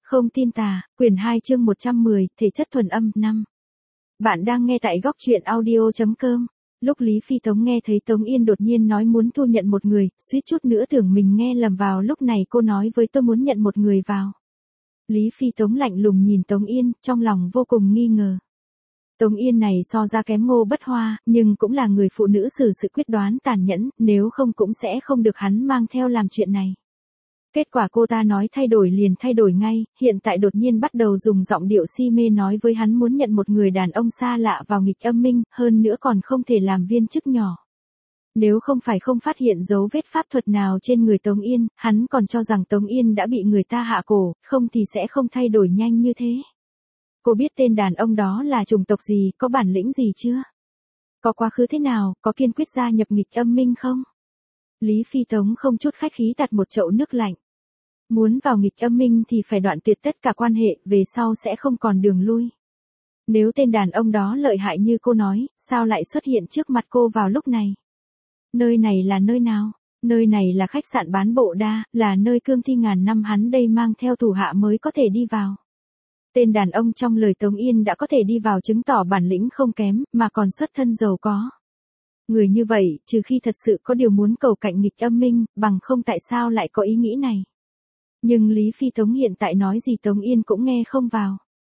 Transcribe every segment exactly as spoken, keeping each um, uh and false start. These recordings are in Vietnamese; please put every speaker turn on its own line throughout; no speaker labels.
Không tin tà, quyển hai chương một trăm mười, thể chất thuần âm, năm. Bạn đang nghe tại góc truyện audio.com. Lúc Lý Phi Tống nghe thấy Tống Yên đột nhiên nói muốn thu nhận một người, suýt chút nữa tưởng mình nghe lầm vào lúc này cô nói với tôi muốn nhận một người vào. Lý Phi Tống lạnh lùng nhìn Tống Yên, trong lòng vô cùng nghi ngờ. Tống Yên này so ra kém Ngô Bất Hoa, nhưng cũng là người phụ nữ xử sự quyết đoán tàn nhẫn, nếu không cũng sẽ không được hắn mang theo làm chuyện này. Kết quả cô ta nói thay đổi liền thay đổi ngay, hiện tại đột nhiên bắt đầu dùng giọng điệu si mê nói với hắn muốn nhận một người đàn ông xa lạ vào nghịch âm minh, hơn nữa còn không thể làm viên chức nhỏ. Nếu không phải không phát hiện dấu vết pháp thuật nào trên người Tống Yên, hắn còn cho rằng Tống Yên đã bị người ta hạ cổ, không thì sẽ không thay đổi nhanh như thế. Cô biết tên đàn ông đó là chủng tộc gì, có bản lĩnh gì chưa? Có quá khứ thế nào, có kiên quyết gia nhập nghịch âm minh không? Lý Phi Tống không chút khách khí tạt một chậu nước lạnh. Muốn vào nghịch âm minh thì phải đoạn tuyệt tất cả quan hệ, về sau sẽ không còn đường lui. Nếu tên đàn ông đó lợi hại như cô nói, sao lại xuất hiện trước mặt cô vào lúc này? Nơi này là nơi nào? Nơi này là khách sạn bán bộ đa, là nơi cương thi ngàn năm hắn đây mang theo thủ hạ mới có thể đi vào. Tên đàn ông trong lời Tống Yên đã có thể đi vào chứng tỏ bản lĩnh không kém, mà còn xuất thân giàu có. Người như vậy, trừ khi thật sự có điều muốn cầu cạnh nghịch âm minh, bằng không tại sao lại có ý nghĩ này. Nhưng Lý Phi Tống hiện tại nói gì Tống Yên cũng nghe không vào.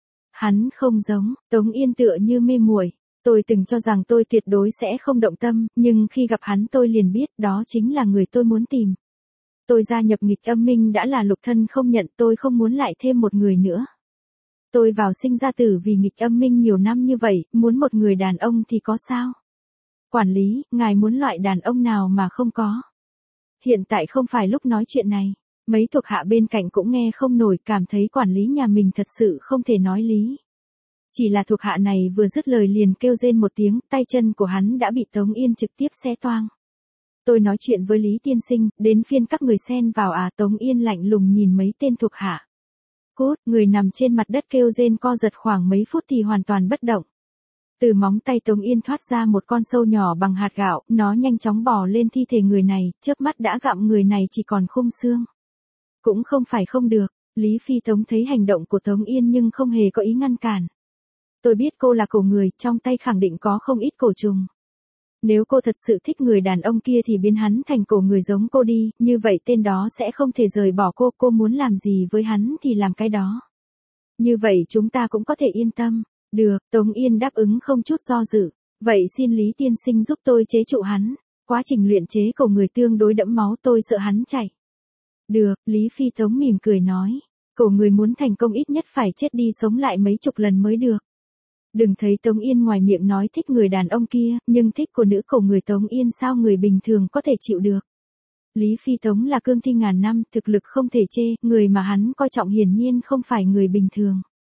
Hắn không giống, Tống Yên tựa như mê muội. Tôi từng cho rằng tôi tuyệt đối sẽ không động tâm, nhưng khi gặp hắn tôi liền biết đó chính là người tôi muốn tìm. Tôi gia nhập nghịch âm minh đã là lục thân không nhận, tôi không muốn lại thêm một người nữa. Tôi vào sinh ra tử vì nghịch âm minh nhiều năm như vậy, muốn một người đàn ông thì có sao? Quản lý, ngài muốn loại đàn ông nào mà không có? Hiện tại không phải lúc nói chuyện này. Mấy thuộc hạ bên cạnh cũng nghe không nổi, cảm thấy quản lý nhà mình thật sự không thể nói lý. Chỉ là thuộc hạ này vừa dứt lời liền kêu rên một tiếng, tay chân của hắn đã bị Tống Yên trực tiếp xé toang. Tôi nói chuyện với Lý tiên sinh, đến phiên các người xen vào à? Tống Yên lạnh lùng nhìn mấy tên thuộc hạ. Cốt, người nằm trên mặt đất kêu rên co giật khoảng mấy phút thì hoàn toàn bất động. Từ móng tay Tống Yên thoát ra một con sâu nhỏ bằng hạt gạo, nó nhanh chóng bò lên thi thể người này, chớp mắt đã gặm người này chỉ còn khung xương. Cũng không phải không được, Lý Phi Tống thấy hành động của Tống Yên nhưng không hề có ý ngăn cản. Tôi biết cô là cổ người, trong tay khẳng định có không ít cổ trùng. Nếu cô thật sự thích người đàn ông kia thì biến hắn thành cổ người giống cô đi, như vậy tên đó sẽ không thể rời bỏ cô, cô muốn làm gì với hắn thì làm cái đó. Như vậy chúng ta cũng có thể yên tâm. Được, Tống Yên đáp ứng không chút do dự. Vậy xin Lý tiên sinh giúp tôi chế trụ hắn. Quá trình luyện chế cổ người tương đối đẫm máu, tôi sợ hắn chạy. Được, Lý Phi Tống mỉm cười nói. Cổ người muốn thành công ít nhất phải chết đi sống lại mấy chục lần mới được. Đừng thấy Tống Yên ngoài miệng nói thích người đàn ông kia, nhưng thích của nữ cổ người Tống Yên sao người bình thường có thể chịu được. Lý Phi Tống là cương thi ngàn năm, thực lực không thể chê, người mà hắn coi trọng hiển nhiên không phải người bình thường.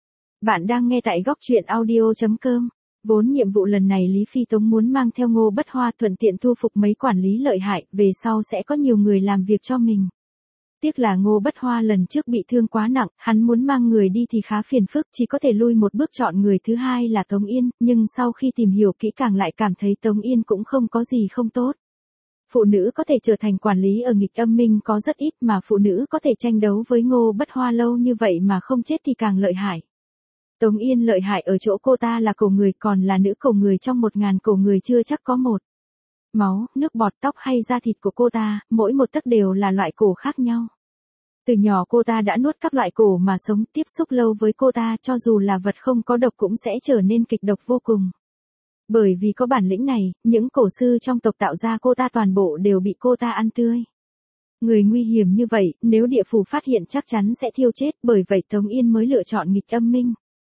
Bạn đang nghe tại góc truyện audio.com. Vốn nhiệm vụ lần này Lý Phi Tống muốn mang theo Ngô Bất Hoa thuận tiện thu phục mấy quản lý lợi hại, về sau sẽ có nhiều người làm việc cho mình. Tiếc là Ngô Bất Hoa lần trước bị thương quá nặng, hắn muốn mang người đi thì khá phiền phức, chỉ có thể lui một bước chọn người thứ hai là Tống Yên, nhưng sau khi tìm hiểu kỹ càng lại cảm thấy Tống Yên cũng không có gì không tốt. Phụ nữ có thể trở thành quản lý ở nghịch âm minh có rất ít, mà phụ nữ có thể tranh đấu với Ngô Bất Hoa lâu như vậy mà không chết thì càng lợi hại. Tống Yên lợi hại ở chỗ cô ta là cổ người, còn là nữ cổ người trong một ngàn cổ người chưa chắc có một. Máu, nước bọt, tóc hay da thịt của cô ta, mỗi một tấc đều là loại cổ khác nhau. Từ nhỏ cô ta đã nuốt các loại cổ mà sống, tiếp xúc lâu với cô ta cho dù là vật không có độc cũng sẽ trở nên kịch độc vô cùng. Bởi vì có bản lĩnh này, những cổ sư trong tộc tạo ra cô ta toàn bộ đều bị cô ta ăn tươi. Người nguy hiểm như vậy, nếu địa phủ phát hiện chắc chắn sẽ thiêu chết, bởi vậy Tống Yên mới lựa chọn nghịch âm minh.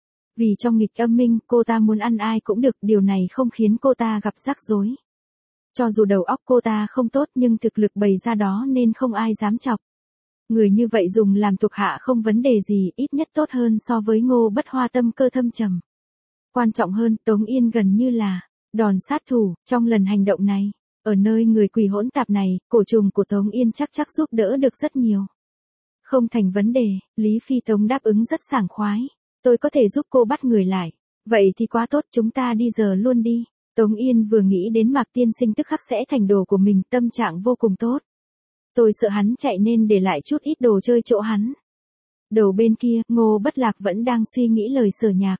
Vì trong nghịch âm minh, cô ta muốn ăn ai cũng được, điều này không khiến cô ta gặp rắc rối. Cho dù đầu óc cô ta không tốt nhưng thực lực bày ra đó nên không ai dám chọc. Người như vậy dùng làm thuộc hạ không vấn đề gì, ít nhất tốt hơn so với Ngô Bất Hoa tâm cơ thâm trầm. Quan trọng hơn, Tống Yên gần như là đòn sát thủ trong lần hành động này. Ở nơi người quỷ hỗn tạp này, cổ trùng của Tống Yên chắc chắc giúp đỡ được rất nhiều. Không thành vấn đề, Lý Phi Tống đáp ứng rất sảng khoái. Tôi có thể giúp cô bắt người lại. Vậy thì quá tốt, chúng ta đi giờ luôn đi. Tống Yên vừa nghĩ đến Mạc tiên sinh tức khắc sẽ thành đồ của mình, tâm trạng vô cùng tốt. Tôi sợ hắn chạy nên để lại chút ít đồ chơi chỗ hắn. Đầu bên kia, Ngô Bất Lạc vẫn đang suy nghĩ lời Sở Nhạc.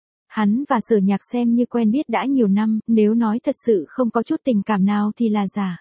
Hắn và Sở Nhạc xem như quen biết đã nhiều năm, nếu nói thật sự không có chút tình cảm nào thì là giả.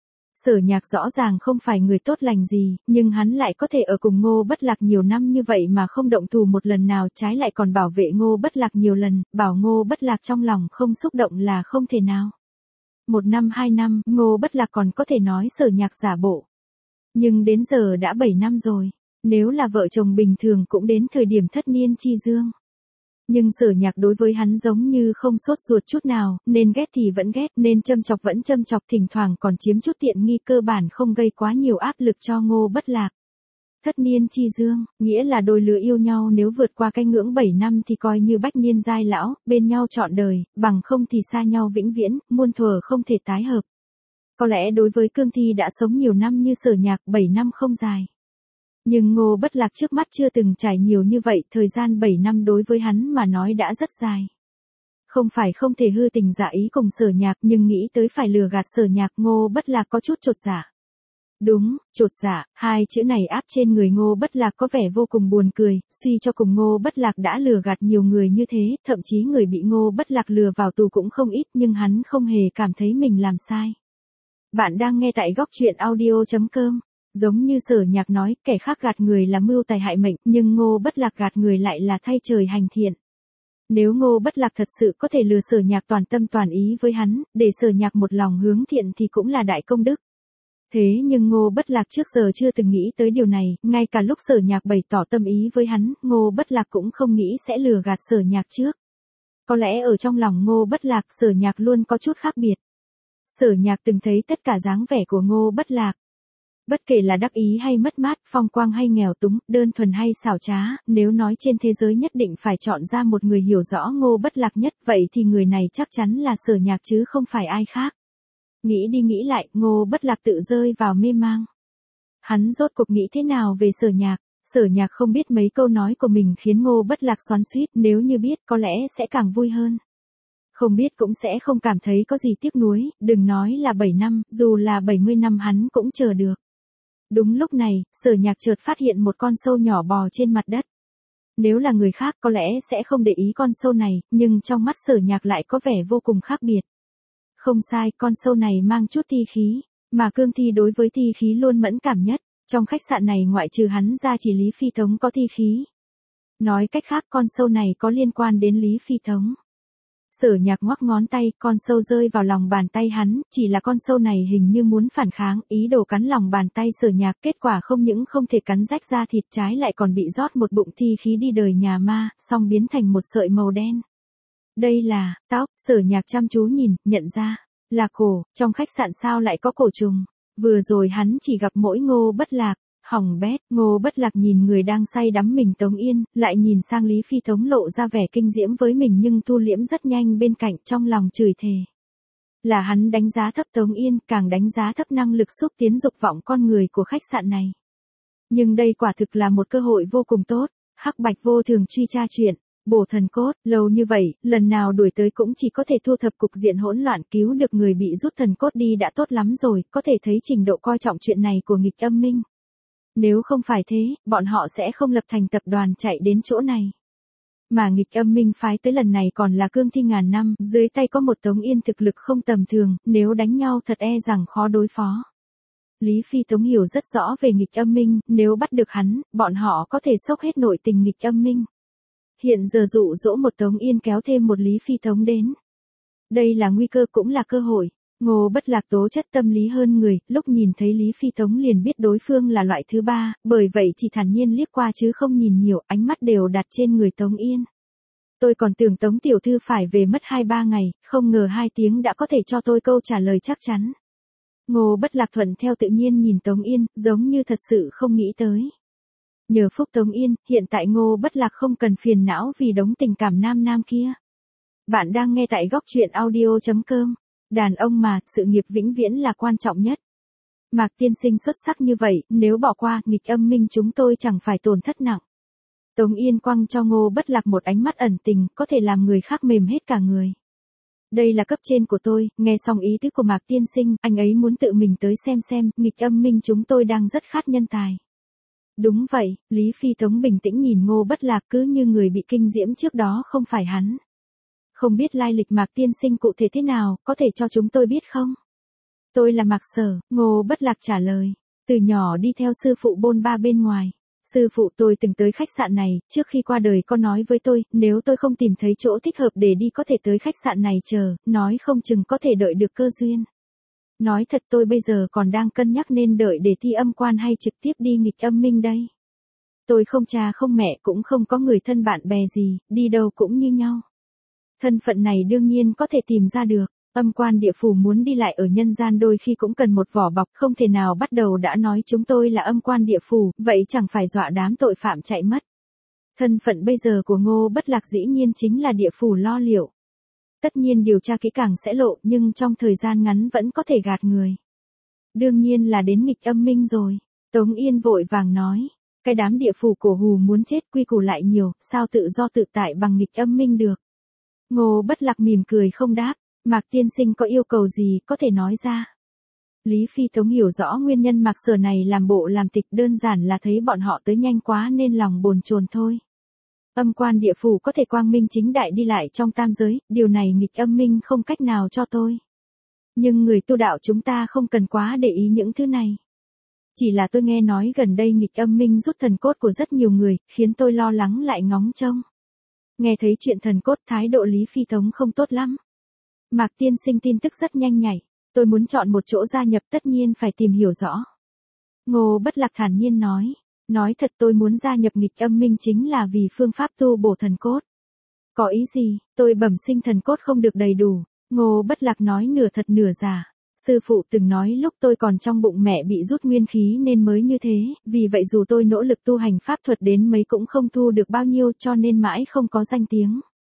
Sở Nhạc rõ ràng không phải người tốt lành gì, nhưng hắn lại có thể ở cùng Ngô Bất Lạc nhiều năm như vậy mà không động thù một lần nào, trái lại còn bảo vệ Ngô Bất Lạc nhiều lần, bảo Ngô Bất Lạc trong lòng không xúc động là không thể nào. Một năm hai năm, Ngô Bất Lạc còn có thể nói Sở Nhạc giả bộ. Nhưng đến giờ đã bảy năm rồi, nếu là vợ chồng bình thường cũng đến thời điểm thất niên chi dương. Nhưng Sở Nhạc đối với hắn giống như không sốt ruột chút nào, nên ghét thì vẫn ghét, nên châm chọc vẫn châm chọc, thỉnh thoảng còn chiếm chút tiện nghi, cơ bản không gây quá nhiều áp lực cho Ngô Bất Lạc. Thất niên chi dương, nghĩa là đôi lứa yêu nhau nếu vượt qua cái ngưỡng bảy năm thì coi như bách niên giai lão, bên nhau trọn đời, bằng không thì xa nhau vĩnh viễn, muôn thuở không thể tái hợp. Có lẽ đối với Cương Thi đã sống nhiều năm như Sở Nhạc, bảy năm không dài. Nhưng Ngô Bất Lạc trước mắt chưa từng trải nhiều như vậy, thời gian bảy năm đối với hắn mà nói đã rất dài. Không phải không thể hư tình giả ý cùng Sở Nhạc, nhưng nghĩ tới phải lừa gạt Sở Nhạc, Ngô Bất Lạc có chút chột dạ. Đúng, chột dạ, hai chữ này áp trên người Ngô Bất Lạc có vẻ vô cùng buồn cười, suy cho cùng Ngô Bất Lạc đã lừa gạt nhiều người như thế, thậm chí người bị Ngô Bất Lạc lừa vào tù cũng không ít, nhưng hắn không hề cảm thấy mình làm sai. Bạn đang nghe tại góc truyện audio chấm com. Giống như Sở Nhạc nói, kẻ khác gạt người là mưu tài hại mệnh, nhưng Ngô Bất Lạc gạt người lại là thay trời hành thiện. Nếu Ngô Bất Lạc thật sự có thể lừa Sở Nhạc toàn tâm toàn ý với hắn, để Sở Nhạc một lòng hướng thiện thì cũng là đại công đức. Thế nhưng Ngô Bất Lạc trước giờ chưa từng nghĩ tới điều này, ngay cả lúc Sở Nhạc bày tỏ tâm ý với hắn, Ngô Bất Lạc cũng không nghĩ sẽ lừa gạt Sở Nhạc trước. Có lẽ ở trong lòng Ngô Bất Lạc, Sở Nhạc luôn có chút khác biệt. Sở Nhạc từng thấy tất cả dáng vẻ của Ngô Bất Lạc. Bất kể là đắc ý hay mất mát, phong quang hay nghèo túng, đơn thuần hay xảo trá, nếu nói trên thế giới nhất định phải chọn ra một người hiểu rõ Ngô Bất Lạc nhất, vậy thì người này chắc chắn là Sở Nhạc chứ không phải ai khác. Nghĩ đi nghĩ lại, Ngô Bất Lạc tự rơi vào mê mang. Hắn rốt cuộc nghĩ thế nào về Sở Nhạc? Sở Nhạc không biết mấy câu nói của mình khiến Ngô Bất Lạc xoắn xuýt, nếu như biết có lẽ sẽ càng vui hơn. Không biết cũng sẽ không cảm thấy có gì tiếc nuối, đừng nói là bảy năm, dù là bảy mươi năm hắn cũng chờ được. Đúng lúc này, Sở Nhạc chợt phát hiện một con sâu nhỏ bò trên mặt đất. Nếu là người khác có lẽ sẽ không để ý con sâu này, nhưng trong mắt Sở Nhạc lại có vẻ vô cùng khác biệt. Không sai, con sâu này mang chút thi khí, mà Cương Thi đối với thi khí luôn mẫn cảm nhất. Trong khách sạn này ngoại trừ hắn ra chỉ Lý Phi Tống có thi khí. Nói cách khác con sâu này có liên quan đến Lý Phi Tống. Sở Nhạc ngoắc ngón tay, con sâu rơi vào lòng bàn tay hắn, chỉ là con sâu này hình như muốn phản kháng, ý đồ cắn lòng bàn tay Sở Nhạc, kết quả không những không thể cắn rách da thịt, trái lại còn bị rót một bụng thi khí đi đời nhà ma, xong biến thành một sợi màu đen. Đây là, tóc, Sở Nhạc chăm chú nhìn, nhận ra, là cổ, trong khách sạn sao lại có cổ trùng, vừa rồi hắn chỉ gặp mỗi Ngô Bất Lạc. Hỏng bét, Ngô Bất Lạc nhìn người đang say đắm mình Tống Yên, lại nhìn sang Lý Phi Tống lộ ra vẻ kinh diễm với mình nhưng thu liễm rất nhanh bên cạnh, trong lòng chửi thề. Là hắn đánh giá thấp Tống Yên, càng đánh giá thấp năng lực xúc tiến dục vọng con người của khách sạn này. Nhưng đây quả thực là một cơ hội vô cùng tốt, Hắc Bạch vô thường truy tra chuyện, bổ thần cốt, lâu như vậy, lần nào đuổi tới cũng chỉ có thể thu thập cục diện hỗn loạn, cứu được người bị rút thần cốt đi đã tốt lắm rồi, có thể thấy trình độ coi trọng chuyện này của nghịch âm minh. Nếu không phải thế, bọn họ sẽ không lập thành tập đoàn chạy đến chỗ này. Mà nghịch âm minh phái tới lần này còn là Cương Thi ngàn năm, dưới tay có một Tống Yên thực lực không tầm thường, nếu đánh nhau thật e rằng khó đối phó. Lý Phi Tống hiểu rất rõ về nghịch âm minh, nếu bắt được hắn, bọn họ có thể xốc hết nội tình nghịch âm minh. Hiện giờ dụ dỗ một Tống Yên kéo thêm một Lý Phi Tống đến. Đây là nguy cơ cũng là cơ hội. Ngô Bất Lạc tố chất tâm lý hơn người, lúc nhìn thấy Lý Phi Tống liền biết đối phương là loại thứ ba, bởi vậy chỉ thản nhiên liếc qua chứ không nhìn nhiều, ánh mắt đều đặt trên người Tống Yên. Tôi còn tưởng Tống tiểu thư phải về mất hai ba ngày, không ngờ hai tiếng đã có thể cho tôi câu trả lời chắc chắn. Ngô Bất Lạc thuận theo tự nhiên nhìn Tống Yên, giống như thật sự không nghĩ tới. Nhờ phúc Tống Yên, hiện tại Ngô Bất Lạc không cần phiền não vì đống tình cảm nam nam kia. Bạn đang nghe tại góc truyện audio chấm com. Đàn ông mà, sự nghiệp vĩnh viễn là quan trọng nhất. Mạc tiên sinh xuất sắc như vậy, nếu bỏ qua, nghịch âm minh chúng tôi chẳng phải tổn thất nặng. Tống Yên quăng cho Ngô Bất Lạc một ánh mắt ẩn tình, có thể làm người khác mềm hết cả người. Đây là cấp trên của tôi, nghe xong ý tứ của Mạc tiên sinh, anh ấy muốn tự mình tới xem xem, nghịch âm minh chúng tôi đang rất khát nhân tài. Đúng vậy, Lý Phi Tống bình tĩnh nhìn Ngô Bất Lạc cứ như người bị kinh diễm trước đó không phải hắn. Không biết lai lịch Mạc tiên sinh cụ thể thế nào, có thể cho chúng tôi biết không? Tôi là Mạc Sở, Ngô Bất Lạc trả lời. Từ nhỏ đi theo sư phụ bôn ba bên ngoài. Sư phụ tôi từng tới khách sạn này, trước khi qua đời có nói với tôi, nếu tôi không tìm thấy chỗ thích hợp để đi có thể tới khách sạn này chờ, nói không chừng có thể đợi được cơ duyên. Nói thật tôi bây giờ còn đang cân nhắc nên đợi để thi âm quan hay trực tiếp đi nghịch âm minh đây. Tôi không cha không mẹ cũng không có người thân bạn bè gì, đi đâu cũng như nhau. Thân phận này đương nhiên có thể tìm ra được. Âm quan địa phủ muốn đi lại ở nhân gian đôi khi cũng cần một vỏ bọc, không thể nào bắt đầu đã nói chúng tôi là âm quan địa phủ, vậy chẳng phải dọa đám tội phạm chạy mất. Thân phận bây giờ của Ngô Bất Lạc dĩ nhiên chính là địa phủ lo liệu. Tất nhiên điều tra kỹ càng sẽ lộ, nhưng trong thời gian ngắn vẫn có thể gạt người. Đương nhiên là đến nghịch âm minh rồi. Tống Yên vội vàng nói, cái đám địa phủ cổ hù muốn chết quy củ lại nhiều, sao tự do tự tại bằng nghịch âm minh được. Ngô Bất Lạc mỉm cười không đáp. Mạc tiên sinh có yêu cầu gì có thể nói ra. Lý Phi Tống hiểu rõ nguyên nhân Mạc Sở này làm bộ làm tịch, đơn giản là thấy bọn họ tới nhanh quá nên lòng bồn chồn thôi. Âm quan địa phủ có thể quang minh chính đại đi lại trong tam giới, điều này nghịch âm minh không cách nào cho tôi. Nhưng người tu đạo chúng ta không cần quá để ý những thứ này. Chỉ là tôi nghe nói gần đây nghịch âm minh rút thần cốt của rất nhiều người, khiến tôi lo lắng lại ngóng trông. Nghe thấy chuyện thần cốt thái độ Lý Phi Tống không tốt lắm. Mạc tiên sinh tin tức rất nhanh nhảy, tôi muốn chọn một chỗ gia nhập tất nhiên phải tìm hiểu rõ. Ngô Bất Lạc thản nhiên nói, nói thật tôi muốn gia nhập nghịch âm minh chính là vì phương pháp tu bổ thần cốt. Có ý gì, tôi bẩm sinh thần cốt không được đầy đủ, Ngô Bất Lạc nói nửa thật nửa giả. Sư phụ từng nói lúc tôi còn trong bụng mẹ bị rút nguyên khí nên mới như thế, vì vậy dù tôi nỗ lực tu hành pháp thuật đến mấy cũng không thu được bao nhiêu cho nên mãi không có danh tiếng.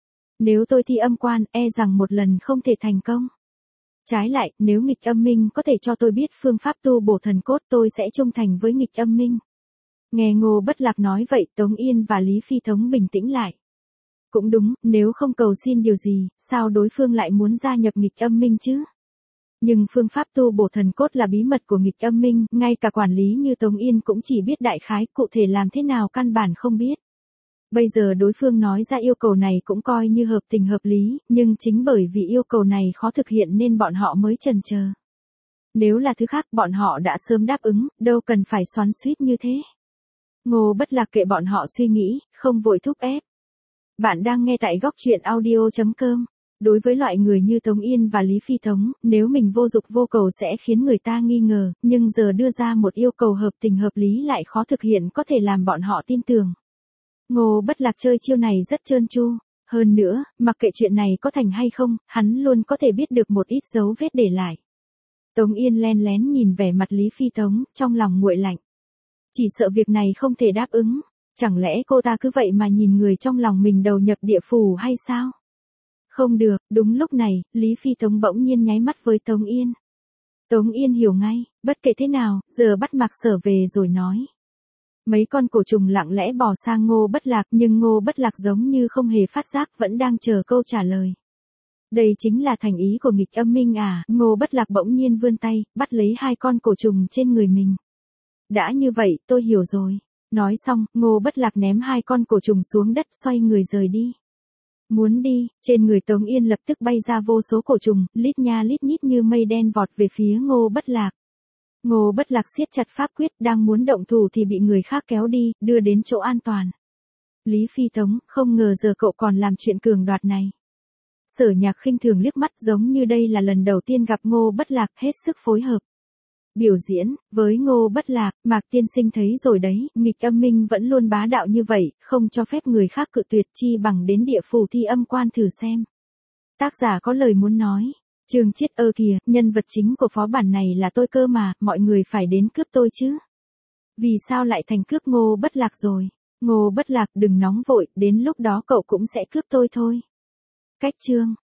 Nếu tôi thi âm quan, e rằng một lần không thể thành công. Trái lại, nếu nghịch âm minh có thể cho tôi biết phương pháp tu bổ thần cốt tôi sẽ trung thành với nghịch âm minh. Nghe Ngô Bất Lạc nói vậy Tống Yên và Lý Phi Tống bình tĩnh lại. Cũng đúng, nếu không cầu xin điều gì, sao đối phương lại muốn gia nhập nghịch âm minh chứ? Nhưng phương pháp tu bổ thần cốt là bí mật của nghịch âm minh, ngay cả quản lý như Tống Yên cũng chỉ biết đại khái, cụ thể làm thế nào căn bản không biết. Bây giờ đối phương nói ra yêu cầu này cũng coi như hợp tình hợp lý, nhưng chính bởi vì yêu cầu này khó thực hiện nên bọn họ mới chần chờ. Nếu là thứ khác bọn họ đã sớm đáp ứng, đâu cần phải xoắn xuýt như thế. Ngô Bất Lạc kệ bọn họ suy nghĩ, không vội thúc ép. Bạn đang nghe tại góc truyện audio chấm com. Đối với loại người như Tống Yên và Lý Phi Tống, nếu mình vô dục vô cầu sẽ khiến người ta nghi ngờ, nhưng giờ đưa ra một yêu cầu hợp tình hợp lý lại khó thực hiện có thể làm bọn họ tin tưởng. Ngô Bất Lạc chơi chiêu này rất trơn tru. Hơn nữa, mặc kệ chuyện này có thành hay không, hắn luôn có thể biết được một ít dấu vết để lại. Tống Yên len lén nhìn vẻ mặt Lý Phi Tống, trong lòng nguội lạnh. Chỉ sợ việc này không thể đáp ứng. Chẳng lẽ cô ta cứ vậy mà nhìn người trong lòng mình đầu nhập địa phủ hay sao? Không được, đúng lúc này, Lý Phi Tống bỗng nhiên nháy mắt với Tống Yên. Tống Yên hiểu ngay, bất kể thế nào, giờ bắt Mạc Sở về rồi nói. Mấy con cổ trùng lặng lẽ bò sang Ngô Bất Lạc nhưng Ngô Bất Lạc giống như không hề phát giác vẫn đang chờ câu trả lời. Đây chính là thành ý của nghịch âm minh à, Ngô Bất Lạc bỗng nhiên vươn tay, bắt lấy hai con cổ trùng trên người mình. Đã như vậy, tôi hiểu rồi. Nói xong, Ngô Bất Lạc ném hai con cổ trùng xuống đất xoay người rời đi. Muốn đi, trên người Tống Yên lập tức bay ra vô số cổ trùng, lít nha lít nhít như mây đen vọt về phía Ngô Bất Lạc. Ngô Bất Lạc siết chặt pháp quyết đang muốn động thủ thì bị người khác kéo đi, đưa đến chỗ an toàn. Lý Phi Tống, không ngờ giờ cậu còn làm chuyện cường đoạt này. Sở Nhạc khinh thường liếc mắt giống như đây là lần đầu tiên gặp Ngô Bất Lạc, hết sức phối hợp. Biểu diễn, với Ngô Bất Lạc, Mạc tiên sinh thấy rồi đấy, nghịch âm minh vẫn luôn bá đạo như vậy, không cho phép người khác cự tuyệt chi bằng đến địa phủ thi âm quan thử xem. Tác giả có lời muốn nói. Trương Chiết ơ kìa, nhân vật chính của phó bản này là tôi cơ mà, mọi người phải đến cướp tôi chứ. Vì sao lại thành cướp Ngô Bất Lạc rồi? Ngô Bất Lạc đừng nóng vội, đến lúc đó cậu cũng sẽ cướp tôi thôi. Cách chương.